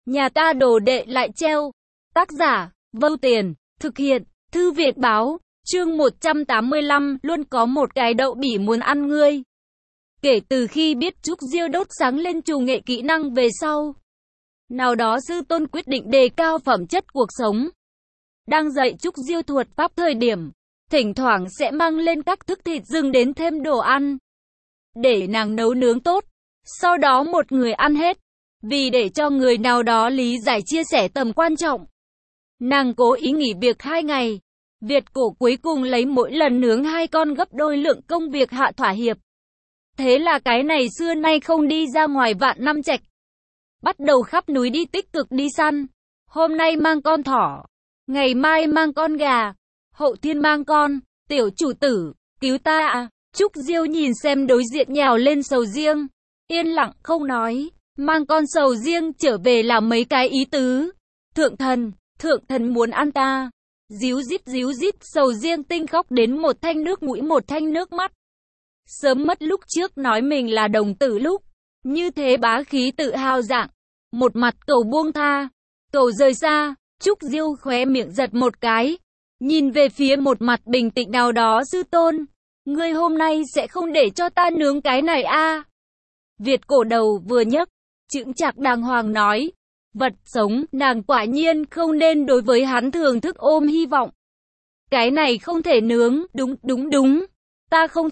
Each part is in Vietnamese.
Nhà ta đồ đệ lại treo. Tác giả, Vâu Tiền, thực hiện, Thư viện báo, chương 185, luôn có một cái đậu bỉ muốn ăn ngươi. Kể từ khi biết Trúc Diêu đốt sáng lên trù nghệ kỹ năng về sau, nào đó sư tôn quyết định đề cao phẩm chất cuộc sống. Đang dạy Trúc Diêu thuật pháp thời điểm, thỉnh thoảng sẽ mang lên các thức thịt rừng đến thêm đồ ăn, để nàng nấu nướng tốt, sau đó một người ăn hết. Vì để cho người nào đó lý giải chia sẻ tầm quan trọng, nàng cố ý nghỉ việc 2 ngày. Việt cổ cuối cùng lấy mỗi lần nướng 2 con gấp đôi lượng công việc hạ thỏa hiệp. Thế là cái này xưa nay không đi ra ngoài Vạn Năm Trạch, bắt đầu khắp núi đi tích cực đi săn. Hôm nay mang con thỏ, ngày mai mang con gà, hậu thiên mang con, tiểu chủ tử, cứu ta à. Trúc Diêu nhìn xem đối diện nhào lên sầu riêng, yên lặng không nói. Mang con sầu riêng trở về là mấy cái ý tứ. Thượng thần muốn ăn ta. Díu dít, sầu riêng tinh khóc đến một thanh nước mũi một thanh nước mắt. Sớm mất lúc trước nói mình là đồng tử lúc, như thế bá khí tự hào dạng. Một mặt cầu buông tha, cầu rời xa. Trúc Diêu khóe miệng giật một cái, nhìn về phía một mặt bình tĩnh nào đó sư tôn. Ngươi hôm nay sẽ không để cho ta nướng cái này a? Việt cổ đầu vừa nhấc, chững chạc đàng hoàng nói, vật sống, nàng quả nhiên không nên đối với hắn thưởng thức ôm hy vọng. Cái này không thể nướng, đúng, ta không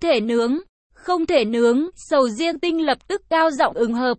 thể nướng, sầu riêng tinh lập tức cao giọng ứng hợp.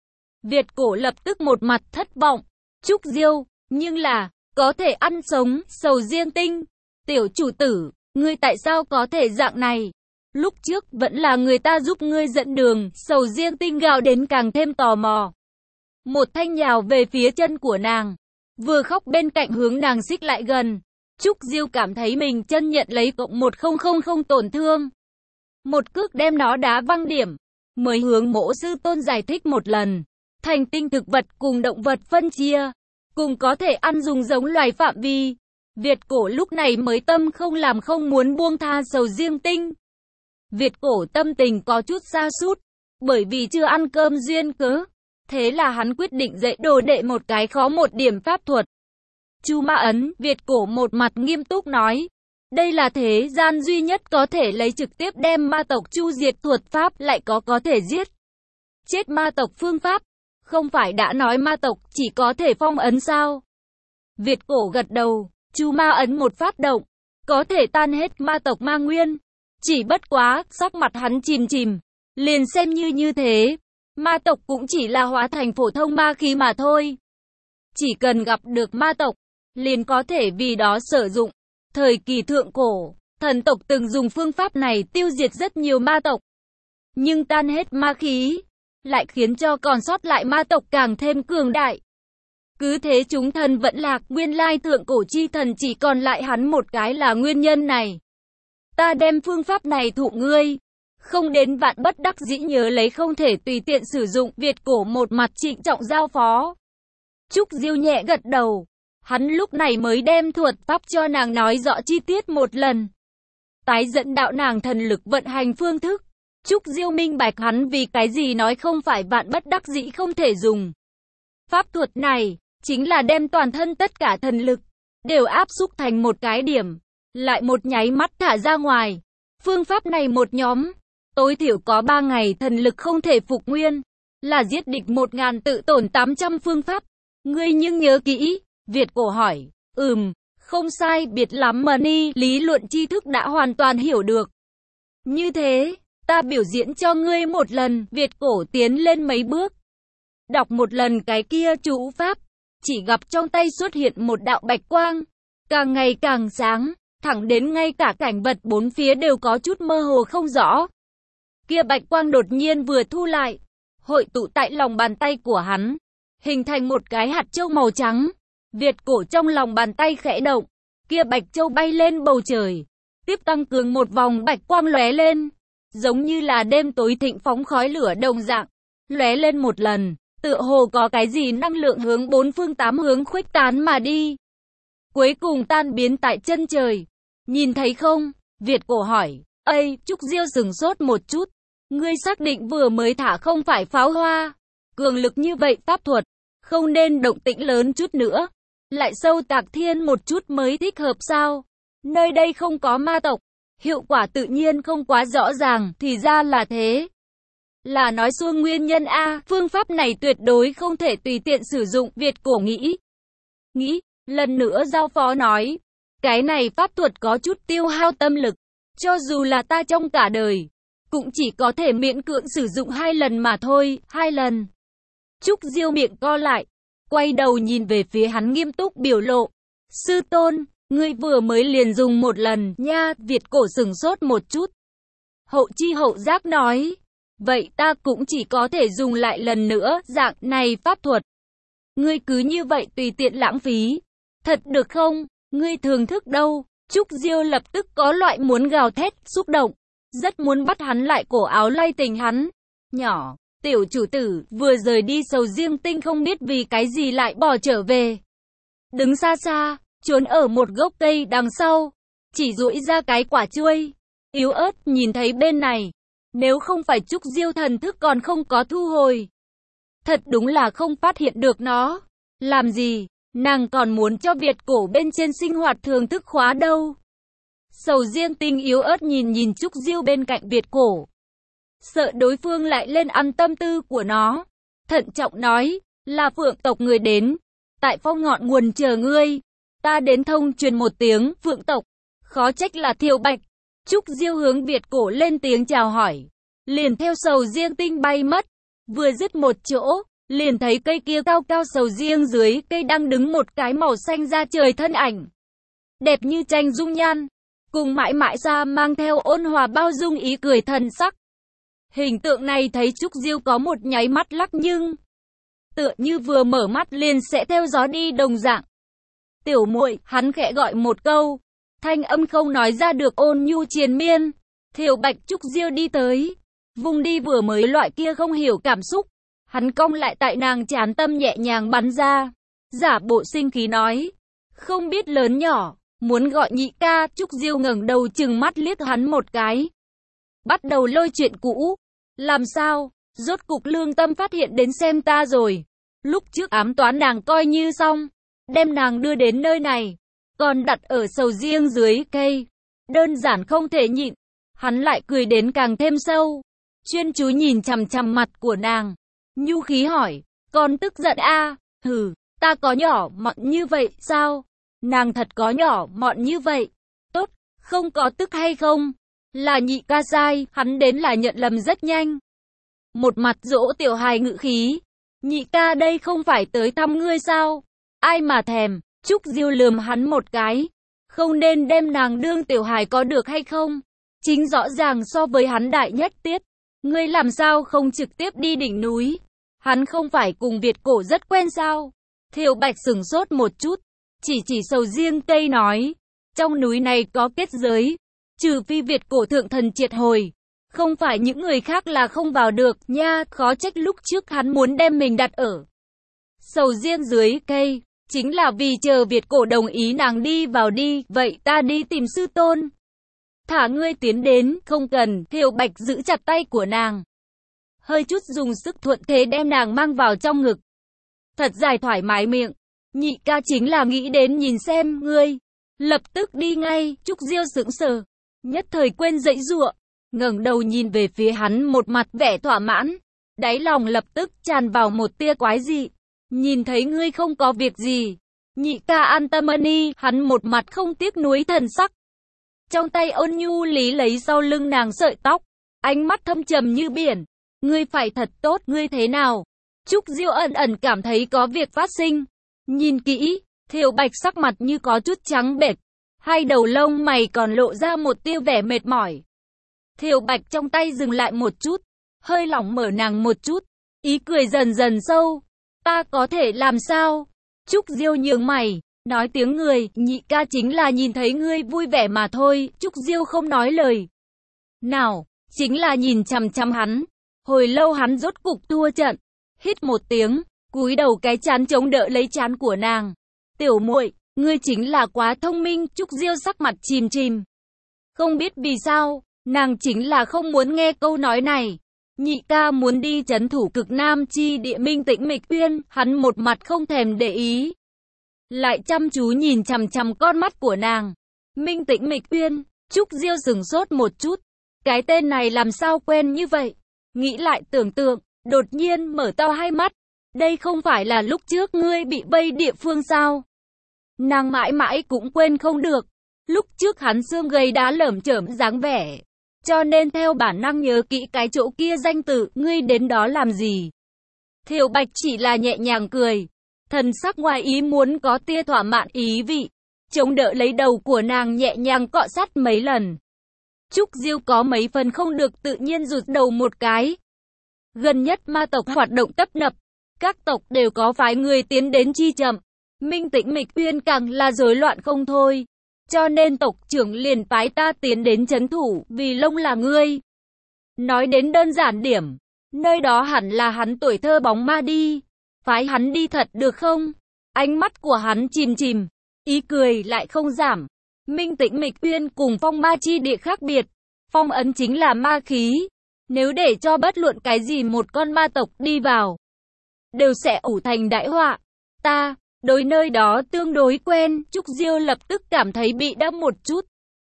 Việt cổ lập tức một mặt thất vọng, Trúc Diêu, nhưng là, có thể ăn sống, sầu riêng tinh, tiểu chủ tử, ngươi tại sao có thể dạng này? Lúc trước vẫn là người ta giúp ngươi dẫn đường, sầu riêng tinh gào đến càng thêm tò mò. Một thanh nhào về phía chân của nàng, vừa khóc bên cạnh hướng nàng xích lại gần. Trúc Diêu cảm thấy mình chân nhận lấy cộng 1000 tổn thương. Một cước đem nó đá văng điểm, mới hướng Mỗ sư tôn giải thích một lần. Thành tinh thực vật cùng động vật phân chia, cùng có thể ăn dùng giống loài phạm vi. Việt cổ lúc này mới tâm không làm không muốn buông tha sầu riêng tinh. Việt cổ tâm tình có chút sa sút, bởi vì chưa ăn cơm duyên cớ. Thế là hắn quyết định dạy đồ đệ một cái khó một điểm pháp thuật. Chu Ma Ấn, Việt cổ một mặt nghiêm túc nói. Đây là thế gian duy nhất có thể lấy trực tiếp đem ma tộc chu diệt thuật pháp, lại có thể giết chết ma tộc phương pháp. Không phải đã nói ma tộc chỉ có thể phong ấn sao? Việt cổ gật đầu, Chu Ma Ấn một phát động, có thể tan hết ma tộc ma nguyên. Chỉ bất quá, sắc mặt hắn chìm, liền xem như thế. Ma tộc cũng chỉ là hóa thành phổ thông ma khí mà thôi. Chỉ cần gặp được ma tộc, liền có thể vì đó sử dụng. Thời kỳ thượng cổ, thần tộc từng dùng phương pháp này tiêu diệt rất nhiều ma tộc. Nhưng tan hết ma khí, lại khiến cho còn sót lại ma tộc càng thêm cường đại. Cứ thế chúng thần vẫn lạc, nguyên lai thượng cổ chi thần chỉ còn lại hắn một cái là nguyên nhân này. Ta đem phương pháp này thụ ngươi. Không đến vạn bất đắc dĩ nhớ lấy không thể tùy tiện sử dụng. Việt cổ một mặt trịnh trọng giao phó. Trúc Diêu nhẹ gật đầu. Hắn lúc này mới đem thuật pháp cho nàng nói rõ chi tiết một lần. Tái dẫn đạo nàng thần lực vận hành phương thức. Trúc Diêu minh bạch hắn vì cái gì nói không phải vạn bất đắc dĩ không thể dùng. Pháp thuật này, chính là đem toàn thân tất cả thần lực, đều áp xúc thành một cái điểm, lại một nháy mắt thả ra ngoài. Phương pháp này một nhóm, tối thiểu có 3 ngày thần lực không thể phục nguyên, là giết địch 1000 tự tổn 800 phương pháp. Ngươi nhưng nhớ kỹ, Việt cổ hỏi, không sai biệt lắm mà ni, lý luận tri thức đã hoàn toàn hiểu được. Như thế, ta biểu diễn cho ngươi một lần. Việt cổ tiến lên mấy bước, đọc một lần cái kia chú pháp, chỉ gặp trong tay xuất hiện một đạo bạch quang, càng ngày càng sáng, thẳng đến ngay cả cảnh vật bốn phía đều có chút mơ hồ không rõ. Kia bạch quang đột nhiên vừa thu lại, hội tụ tại lòng bàn tay của hắn, hình thành một cái hạt châu màu trắng. Việt cổ trong lòng bàn tay khẽ động, kia bạch châu bay lên bầu trời, tiếp tăng cường một vòng bạch quang lóe lên, giống như là đêm tối thịnh phóng khói lửa đồng dạng, lóe lên một lần, tựa hồ có cái gì năng lượng hướng 4 phương 8 hướng khuếch tán mà đi, cuối cùng tan biến tại chân trời. Nhìn thấy không? Việt cổ hỏi. Ây, Trúc Diêu sửng sốt một chút. Ngươi xác định vừa mới thả không phải pháo hoa? Cường lực như vậy pháp thuật, Không nên động tĩnh lớn chút nữa. Lại sâu Tạc Thiên một chút mới thích hợp sao? Nơi đây không có ma tộc. Hiệu quả tự nhiên không quá rõ ràng, thì ra là thế. Là nói xuông nguyên nhân a, phương pháp này tuyệt đối không thể tùy tiện sử dụng, Việt cổ nghĩ, lần nữa giao phó nói, cái này pháp thuật có chút tiêu hao tâm lực, cho dù là ta trong cả đời, cũng chỉ có thể miễn cưỡng sử dụng 2 lần mà thôi, 2 lần. Trúc Diêu miệng co lại, quay đầu nhìn về phía hắn nghiêm túc biểu lộ, sư tôn, ngươi vừa mới liền dùng 1 lần nha, Việt cổ sửng sốt một chút. Hậu chi hậu giác nói, vậy ta cũng chỉ có thể dùng lại lần nữa, dạng này pháp thuật. Ngươi cứ như vậy tùy tiện lãng phí. Thật được không? Ngươi thưởng thức đâu? Trúc Diêu lập tức có loại muốn gào thét, xúc động. Rất muốn bắt hắn lại cổ áo lay tình hắn. Nhỏ, tiểu chủ tử, vừa rời đi Sầu Riêng Tinh không biết vì cái gì lại bỏ trở về. Đứng xa xa, trốn ở một gốc cây đằng sau. Chỉ duỗi ra cái quả chuôi. Yếu ớt nhìn thấy bên này. Nếu không phải Trúc Diêu thần thức còn không có thu hồi. Thật đúng là không phát hiện được nó. Làm gì? Nàng còn muốn cho Việt cổ bên trên sinh hoạt thường thức khóa đâu. Sầu Riêng Tinh yếu ớt nhìn Trúc Diêu bên cạnh Việt cổ. Sợ đối phương lại lên ăn tâm tư của nó. Thận trọng nói, là Phượng tộc người đến. Tại phong ngọn nguồn chờ ngươi. Ta đến thông truyền một tiếng, Phượng tộc. Khó trách là Thiều Bạch. Trúc Diêu hướng Việt cổ lên tiếng chào hỏi. Liền theo Sầu Riêng Tinh bay mất. Vừa dứt một chỗ, liền thấy cây kia cao cao sầu riêng dưới cây đang đứng một cái màu xanh da trời thân ảnh. Đẹp như tranh dung nhan, cùng mãi mãi ra mang theo ôn hòa bao dung ý cười thần sắc. Hình tượng này thấy Trúc Diêu có một nháy mắt lắc nhưng tựa như vừa mở mắt liền sẽ theo gió đi đồng dạng. Tiểu muội, hắn khẽ gọi một câu, thanh âm không nói ra được ôn nhu triền miên. Thiều Bạch Trúc Diêu đi tới, vùng đi vừa mới loại kia không hiểu cảm xúc. Hắn cong lại tại nàng trán tâm nhẹ nhàng bắn ra. Giả bộ sinh khí nói. Không biết lớn nhỏ, muốn gọi nhị ca. Trúc Diêu ngẩng đầu chừng mắt liếc hắn một cái. Bắt đầu lôi chuyện cũ. Làm sao? Rốt cục Lương Tâm phát hiện đến xem ta rồi. Lúc trước ám toán nàng coi như xong. Đem nàng đưa đến nơi này. Còn đặt ở sầu riêng dưới cây. Đơn giản không thể nhịn. Hắn lại cười đến càng thêm sâu. Chuyên chú nhìn chằm chằm mặt của nàng. Nhu khí hỏi, con tức giận a? Hừ, ta có nhỏ mọn như vậy sao? Nàng thật có nhỏ mọn như vậy. Tốt, không có tức hay không? Là nhị ca sai, hắn đến là nhận lầm rất nhanh. Một mặt dỗ tiểu hài ngự khí. Nhị ca đây không phải tới thăm ngươi sao? Ai mà thèm, Trúc Diêu lườm hắn một cái. Không nên đem nàng đương tiểu hài có được hay không? Chính rõ ràng so với hắn đại nhất tiết. Ngươi làm sao không trực tiếp đi đỉnh núi? Hắn không phải cùng Việt cổ rất quen sao? Thiều Bạch sửng sốt một chút. Chỉ sầu riêng cây nói. Trong núi này có kết giới. Trừ phi Việt cổ thượng thần triệt hồi. Không phải những người khác là không vào được nha. Khó trách lúc trước hắn muốn đem mình đặt ở sầu riêng dưới cây. Chính là vì chờ Việt cổ đồng ý nàng đi vào đi. Vậy ta đi tìm sư tôn. Thả ngươi tiến đến, không cần. Thiều Bạch giữ chặt tay của nàng. Hơi chút dùng sức thuận thế đem nàng mang vào trong ngực. Thật dài thoải mái miệng. Nhị ca chính là nghĩ đến nhìn xem ngươi. Lập tức đi ngay. Trúc Diêu sững sờ. Nhất thời quên giãy giụa. Ngẩng đầu nhìn về phía hắn một mặt vẻ thỏa mãn. Đáy lòng lập tức tràn vào một tia quái dị. Nhìn thấy ngươi không có việc gì. Nhị ca an tâm đi. Hắn một mặt không tiếc nuối thần sắc. Trong tay ôn nhu lý lấy sau lưng nàng sợi tóc. Ánh mắt thâm trầm như biển. Ngươi phải thật tốt, ngươi thế nào? Trúc Diêu ẩn cảm thấy có việc phát sinh. Nhìn kỹ, Thiều Bạch sắc mặt như có chút trắng bệch. Hai đầu lông mày còn lộ ra một tia vẻ mệt mỏi. Thiều Bạch trong tay dừng lại một chút. Hơi lỏng mở nàng một chút. Ý cười dần dần sâu. Ta có thể làm sao? Trúc Diêu nhướng mày. Nói tiếng người, nhị ca chính là nhìn thấy ngươi vui vẻ mà thôi. Trúc Diêu không nói lời nào. Chính là nhìn chằm chằm hắn. Hồi lâu hắn rốt cục thua trận. Hít một tiếng, cúi đầu cái chán chống đỡ lấy chán của nàng. Tiểu muội, ngươi chính là quá thông minh. Trúc Diêu sắc mặt chìm chìm. Không biết vì sao, nàng chính là không muốn nghe câu nói này. Nhị ca muốn đi trấn thủ cực Nam chi địa Minh Tĩnh Mịch Uyên, hắn một mặt không thèm để ý. Lại chăm chú nhìn chằm chằm con mắt của nàng. Minh Tĩnh Mịch Uyên, Trúc Diêu sửng sốt một chút. Cái tên này làm sao quen như vậy? Nghĩ lại tưởng tượng, đột nhiên mở to hai mắt. Đây không phải là lúc trước ngươi bị vây địa phương sao? Nàng mãi mãi cũng quên không được. Lúc trước hắn xương gầy đá lởm chởm dáng vẻ. Cho nên theo bản năng nhớ kỹ cái chỗ kia danh tự, ngươi đến đó làm gì? Thiệu Bạch chỉ là nhẹ nhàng cười. Thần sắc ngoài ý muốn có tia thỏa mãn ý vị. Chống đỡ lấy đầu của nàng nhẹ nhàng cọ sát mấy lần. Trúc Diêu có mấy phần không được tự nhiên rụt đầu một cái. Gần nhất ma tộc hoạt động tấp nập. Các tộc đều có phái người tiến đến chi chậm. Minh Tĩnh Mịch Uyên càng là rối loạn không thôi. Cho nên tộc trưởng liền phái ta tiến đến trấn thủ, vì Lông là ngươi. Nói đến đơn giản điểm, nơi đó hẳn là hắn tuổi thơ bóng ma đi. Phái hắn đi thật được không? Ánh mắt của hắn chìm chìm, ý cười lại không giảm. Minh Tĩnh Mịch Uyên cùng phong ma chi địa khác biệt. Phong ấn chính là ma khí. Nếu để cho bất luận cái gì một con ma tộc đi vào, đều sẽ ủ thành đại họa. Ta đối nơi đó tương đối quen, Trúc Diêu lập tức cảm thấy bị đâm một chút.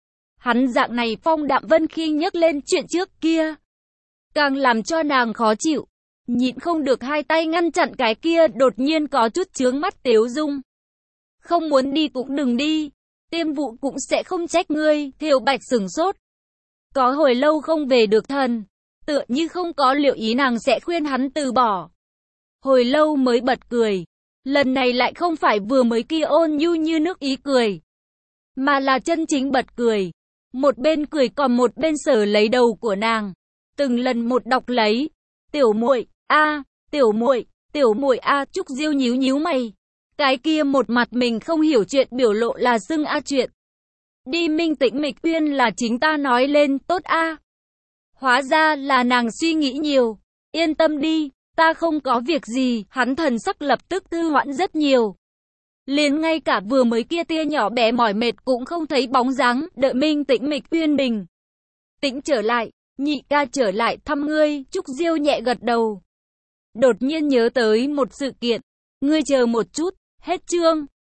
Hắn dạng này Phong Đạm Vân khi nhắc lên chuyện trước kia, càng làm cho nàng khó chịu. Nhịn không được hai tay ngăn chặn cái kia đột nhiên có chút chướng mắt tiếu dung. Không muốn đi cũng đừng đi, Tiêm Vụ cũng sẽ không trách ngươi. Thiệu Bạch sửng sốt. Có hồi lâu không về được thần, tựa như không có liệu ý nàng sẽ khuyên hắn từ bỏ. Hồi lâu mới bật cười. Lần này lại không phải vừa mới kia ôn nhu như nước ý cười, mà là chân chính bật cười. Một bên cười còn một bên sờ lấy đầu của nàng. Từng lần một đọc lấy. Tiểu muội a, tiểu muội a. Trúc Diêu nhíu nhíu mày. Cái kia một mặt mình không hiểu chuyện biểu lộ là xưng a chuyện. Đi Minh Tĩnh Mịch Uyên là chính ta nói lên, tốt a. Hóa ra là nàng suy nghĩ nhiều. Yên tâm đi, ta không có việc gì. Hắn thần sắc lập tức thư hoãn rất nhiều. Liền ngay cả vừa mới kia tia nhỏ bé mỏi mệt cũng không thấy bóng dáng. Đợi Minh Tĩnh Mịch Uyên bình tĩnh trở lại, nhị ca trở lại thăm ngươi. Trúc Diêu nhẹ gật đầu. Đột nhiên nhớ tới một sự kiện. Ngươi chờ một chút, hết chương.